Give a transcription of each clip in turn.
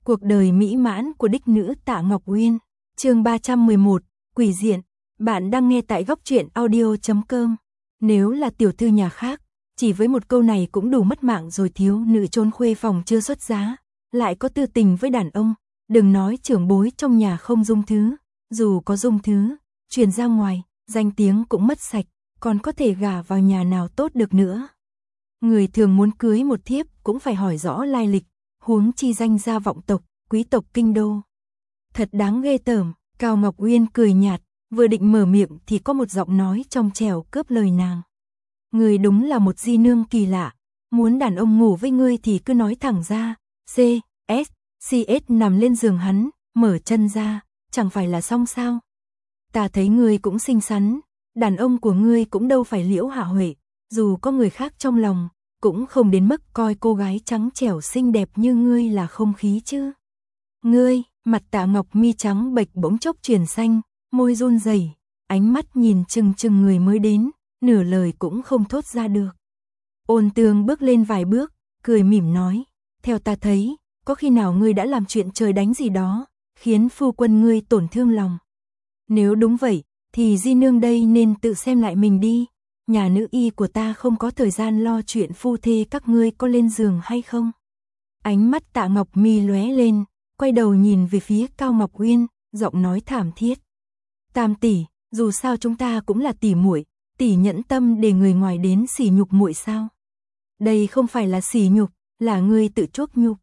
Cuộc đời mỹ mãn của đích nữ Tạ Ngọc Uyên. Chương 311, Quỷ diện. Bạn đang nghe tại góc truyện audio.com. Nếu là tiểu thư nhà khác, chỉ với một câu này cũng đủ mất mạng rồi. Thiếu nữ trốn khuê phòng chưa xuất giá, lại có tư tình với đàn ông, đừng nói trưởng bối trong nhà không dung thứ, dù có dung thứ, truyền ra ngoài, danh tiếng cũng mất sạch, còn có thể gả vào nhà nào tốt được nữa. Người thường muốn cưới một thiếp cũng phải hỏi rõ lai lịch, huống chi danh gia vọng tộc, quý tộc kinh đô. Thật đáng ghê tởm. Cao Ngọc Uyên cười nhạt, vừa định mở miệng thì có một giọng nói trong trẻo cướp lời nàng. Người đúng là một di nương kỳ lạ, muốn đàn ông ngủ với ngươi thì cứ nói thẳng ra. CS nằm lên giường hắn, mở chân ra, chẳng phải là xong sao? Ta thấy ngươi cũng xinh xắn, đàn ông của ngươi cũng đâu phải Liễu Hạ Huệ, dù có người khác trong lòng, cũng không đến mức coi cô gái trắng trẻo xinh đẹp như ngươi là không khí chứ. Ngươi, mặt Tạ Ngọc mi trắng bệch bỗng chốc chuyển xanh, môi run rẩy, ánh mắt nhìn chừng chừng người mới đến, nửa lời cũng không thốt ra được. Ôn Tường bước lên vài bước, cười mỉm nói, theo ta thấy, có khi nào ngươi đã làm chuyện trời đánh gì đó, khiến phu quân ngươi tổn thương lòng. Nếu đúng vậy, thì di nương đây nên tự xem lại mình đi. Nhà nữ y của ta không có thời gian lo chuyện phu thê các ngươi có lên giường hay không. Ánh mắt Tạ Ngọc mi lóe lên, quay đầu nhìn về phía Cao Ngọc Uyên, giọng nói thảm thiết. Tam tỷ, dù sao chúng ta cũng là tỷ muội, tỷ nhẫn tâm để người ngoài đến sỉ nhục muội sao? Đây không phải là sỉ nhục, là ngươi tự chuốc nhục.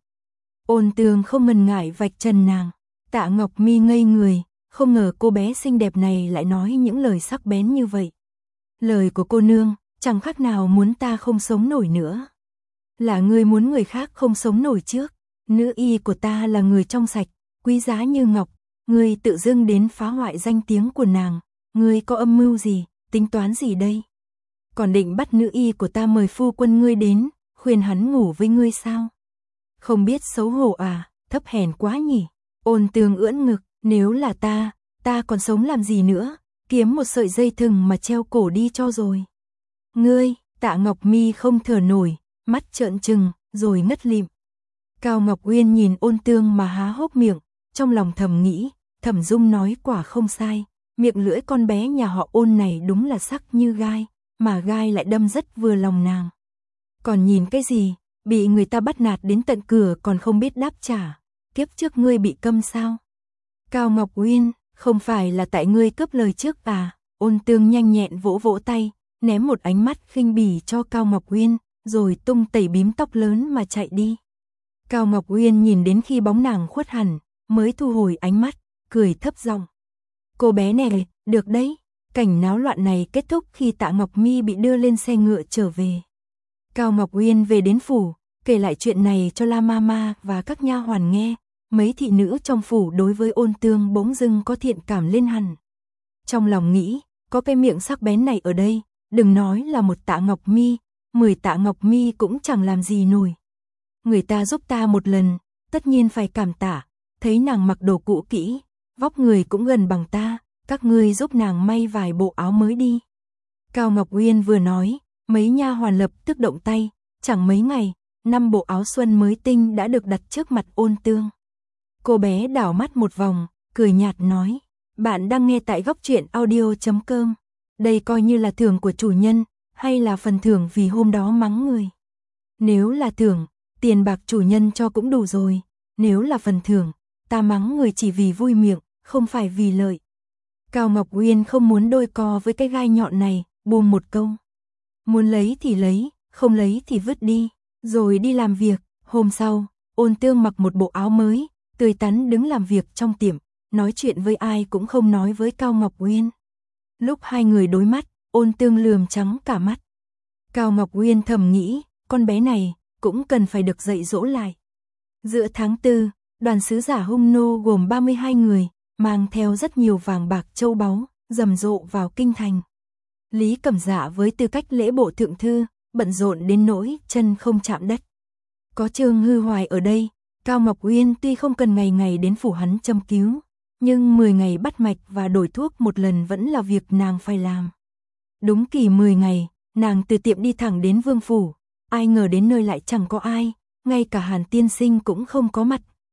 Ôn Tường không ngần ngại vạch trần nàng. Tạ Ngọc mi ngây người, không ngờ cô bé xinh đẹp này lại nói những lời sắc bén như vậy. Lời của cô nương, chẳng khác nào muốn ta không sống nổi nữa. Là ngươi muốn người khác không sống nổi trước. Nữ y của ta là người trong sạch, quý giá như ngọc, ngươi tự dưng đến phá hoại danh tiếng của nàng, ngươi có âm mưu gì, tính toán gì đây? Còn định bắt nữ y của ta mời phu quân ngươi đến, khuyên hắn ngủ với ngươi sao? Không biết xấu hổ à, thấp hèn quá nhỉ? Ôn Tường ưỡn ngực, nếu là ta còn sống làm gì nữa, kiếm một sợi dây thừng mà treo cổ đi cho rồi. Ngươi, Tạ Ngọc mi không thở nổi, mắt trợn trừng, rồi ngất lịm. Cao Ngọc Uyên nhìn Ôn Tường mà há hốc miệng, trong lòng thầm nghĩ, Thẩm Dung nói quả không sai, miệng lưỡi con bé nhà họ Ôn này đúng là sắc như gai, mà gai lại đâm rất vừa lòng nàng. Còn nhìn cái gì, bị người ta bắt nạt đến tận cửa còn không biết đáp trả, kiếp trước ngươi bị câm sao? Cao Ngọc Uyên, không phải là tại ngươi cướp lời trước à? Ôn Tường nhanh nhẹn vỗ vỗ tay, ném một ánh mắt khinh bỉ cho Cao Ngọc Uyên, rồi tung tẩy bím tóc lớn mà chạy đi. Cao Ngọc Uyên nhìn đến khi bóng nàng khuất hẳn, mới thu hồi ánh mắt, cười thấp giọng. Cô bé này, được đấy. Cảnh náo loạn này kết thúc khi Tạ Ngọc mi bị đưa lên xe ngựa trở về. Cao Ngọc Uyên về đến phủ, kể lại chuyện này cho La Mama và các nha hoàn nghe. Mấy thị nữ trong phủ đối với Ôn Tường bỗng dưng có thiện cảm lên hẳn. Trong lòng nghĩ, có cái miệng sắc bén này ở đây, đừng nói là một Tạ Ngọc mi, 10 Tạ Ngọc mi cũng chẳng làm gì nổi. Người ta giúp ta một lần, tất nhiên phải cảm tạ, thấy nàng mặc đồ cũ kỹ, vóc người cũng gần bằng ta, các ngươi giúp nàng may vài bộ áo mới đi. Cao Ngọc Uyên vừa nói, mấy nha hoàn lập tức động tay, chẳng mấy ngày, 5 bộ áo xuân mới tinh đã được đặt trước mặt Ôn Tường. Cô bé đảo mắt một vòng, cười nhạt nói, bạn đang nghe tại góc truyện audio.com. Đây coi như là thưởng của chủ nhân, hay là phần thưởng vì hôm đó mắng người? Nếu là thưởng, tiền bạc chủ nhân cho cũng đủ rồi, nếu là phần thưởng, ta mắng người chỉ vì vui miệng, không phải vì lợi. Cao Ngọc Uyên không muốn đôi co với cái gai nhọn này, buông một câu. Muốn lấy thì lấy, không lấy thì vứt đi, rồi đi làm việc. Hôm sau, Ôn Tường mặc một bộ áo mới, tươi tắn đứng làm việc trong tiệm, nói chuyện với ai cũng không nói với Cao Ngọc Uyên. Lúc hai người đối mắt, Ôn Tường lườm trắng cả mắt. Cao Ngọc Uyên thầm nghĩ, con bé này cũng cần phải được dạy dỗ lại. Giữa tháng 4, đoàn sứ giả Hung Nô gồm 32 người, mang theo rất nhiều vàng bạc châu báu, rầm rộ vào kinh thành. Lý Cẩm Dạ với tư cách lễ bộ thượng thư, bận rộn đến nỗi chân không chạm đất. Có Trương Hư Hoài ở đây, Cao Ngọc Uyên tuy không cần ngày ngày đến phủ hắn châm cứu, nhưng 10 ngày bắt mạch và đổi thuốc một lần vẫn là việc nàng phải làm. Đúng kỳ 10 ngày, nàng từ tiệm đi thẳng đến Vương phủ, ai ngờ đến nơi lại chẳng có ai, ngay cả Hàn tiên sinh cũng không có mặt,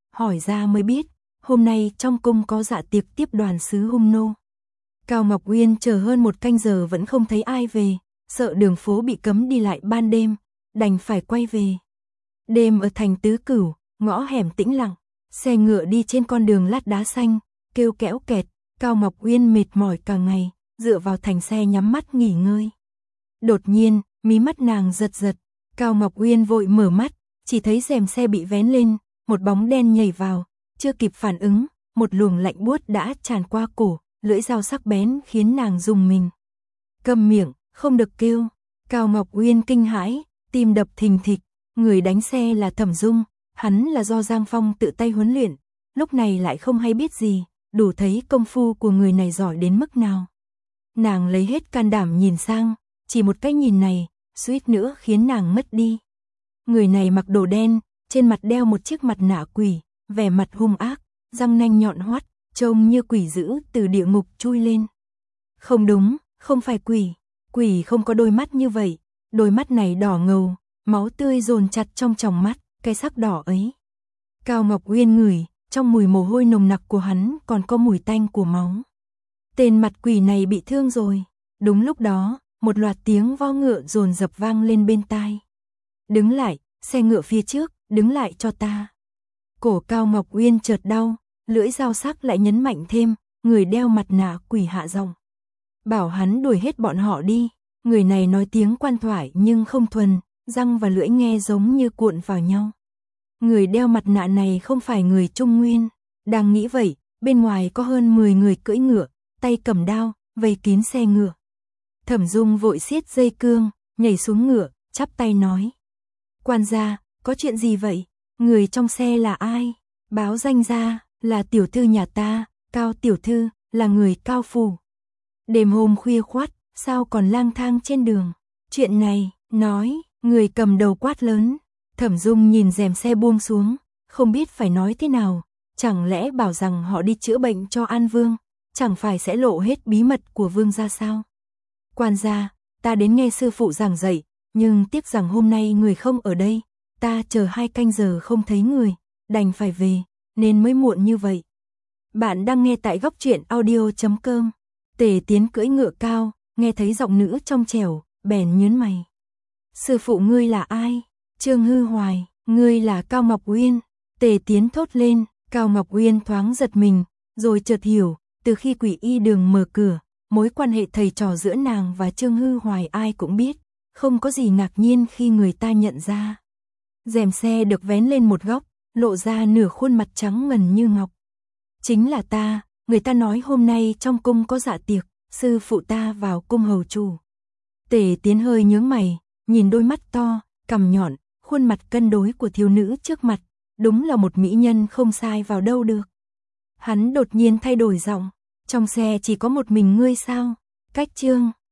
hỏi ra mới biết, hôm nay trong cung có dạ tiệc tiếp đoàn sứ Hung Nô. Cao Ngọc Uyên chờ hơn 1 canh giờ vẫn không thấy ai về, sợ đường phố bị cấm đi lại ban đêm, đành phải quay về. Đêm ở thành Tứ Cửu, ngõ hẻm tĩnh lặng, xe ngựa đi trên con đường lát đá xanh, kêu kẽo kẹt, Cao Ngọc Uyên mệt mỏi cả ngày, dựa vào thành xe nhắm mắt nghỉ ngơi. Đột nhiên, mí mắt nàng giật giật, Cao Ngọc Uyên vội mở mắt, chỉ thấy rèm xe bị vén lên, một bóng đen nhảy vào, chưa kịp phản ứng, một luồng lạnh buốt đã tràn qua cổ, lưỡi dao sắc bén khiến nàng rùng mình. Câm miệng, không được kêu. Cao Ngọc Uyên kinh hãi, tim đập thình thịch, người đánh xe là Thẩm Dung, hắn là do Giang Phong tự tay huấn luyện, lúc này lại không hay biết gì, đủ thấy công phu của người này giỏi đến mức nào. Nàng lấy hết can đảm nhìn sang, chỉ một cái nhìn này, suýt nữa khiến nàng mất đi. Người này mặc đồ đen, trên mặt đeo một chiếc mặt nạ quỷ, vẻ mặt hung ác, răng nanh nhọn hoắt, trông như quỷ dữ từ địa ngục chui lên. Không đúng, không phải quỷ, quỷ không có đôi mắt như vậy, đôi mắt này đỏ ngầu, máu tươi dồn chặt trong tròng mắt, cái sắc đỏ ấy. Cao Ngọc Uyên ngửi, trong mùi mồ hôi nồng nặc của hắn còn có mùi tanh của máu. Tên mặt quỷ này bị thương rồi. Đúng lúc đó, một loạt tiếng vo ngựa dồn dập vang lên bên tai. Đứng lại, xe ngựa phía trước, đứng lại cho ta. Cổ Cao Ngọc Uyên chợt đau, lưỡi dao sắc lại nhấn mạnh thêm, người đeo mặt nạ quỷ hạ giọng. Bảo hắn đuổi hết bọn họ đi. Người này nói tiếng quan thoại nhưng không thuần, răng và lưỡi nghe giống như cuộn vào nhau. Người đeo mặt nạ này không phải người Trung Nguyên. Đang nghĩ vậy, bên ngoài có hơn 10 người cưỡi ngựa, tay cầm đao, vây kín xe ngựa. Thẩm Dung vội siết dây cương, nhảy xuống ngựa, chắp tay nói. Quan gia, có chuyện gì vậy? Người trong xe là ai? Báo danh ra, là tiểu thư nhà ta, Cao tiểu thư, là người Cao phủ. Đêm hôm khuya khoắt, sao còn lang thang trên đường? Chuyện này, nói, người cầm đầu quát lớn. Thẩm Dung nhìn rèm xe buông xuống, không biết phải nói thế nào, chẳng lẽ bảo rằng họ đi chữa bệnh cho An Vương, chẳng phải sẽ lộ hết bí mật của Vương gia sao? Quan gia, ta đến nghe sư phụ giảng dạy, nhưng tiếc rằng hôm nay người không ở đây, ta chờ 2 canh giờ không thấy người, đành phải về, nên mới muộn như vậy. Bạn đang nghe tại góc truyện audio.com. Tề Tiến cưỡi ngựa cao, nghe thấy giọng nữ trong trẻo, bèn nhướng mày. Sư phụ ngươi là ai? Trương Hư Hoài, ngươi là Cao Ngọc Uyên. Tề Tiến thốt lên, Cao Ngọc Uyên thoáng giật mình, rồi chợt hiểu, từ khi Quỷ Y Đường mở cửa, mối quan hệ thầy trò giữa nàng và Trương Hư Hoài ai cũng biết, không có gì ngạc nhiên khi người ta nhận ra. Rèm xe được vén lên một góc, lộ ra nửa khuôn mặt trắng ngần như ngọc. Chính là ta, người ta nói hôm nay trong cung có dạ tiệc, sư phụ ta vào cung hầu chủ. Tề Tiến hơi nhướng mày, nhìn đôi mắt to, cằm nhọn, khuôn mặt cân đối của thiếu nữ trước mặt, đúng là một mỹ nhân không sai vào đâu được. Hắn đột nhiên thay đổi giọng, trong xe chỉ có một mình ngươi sao? Cách Trương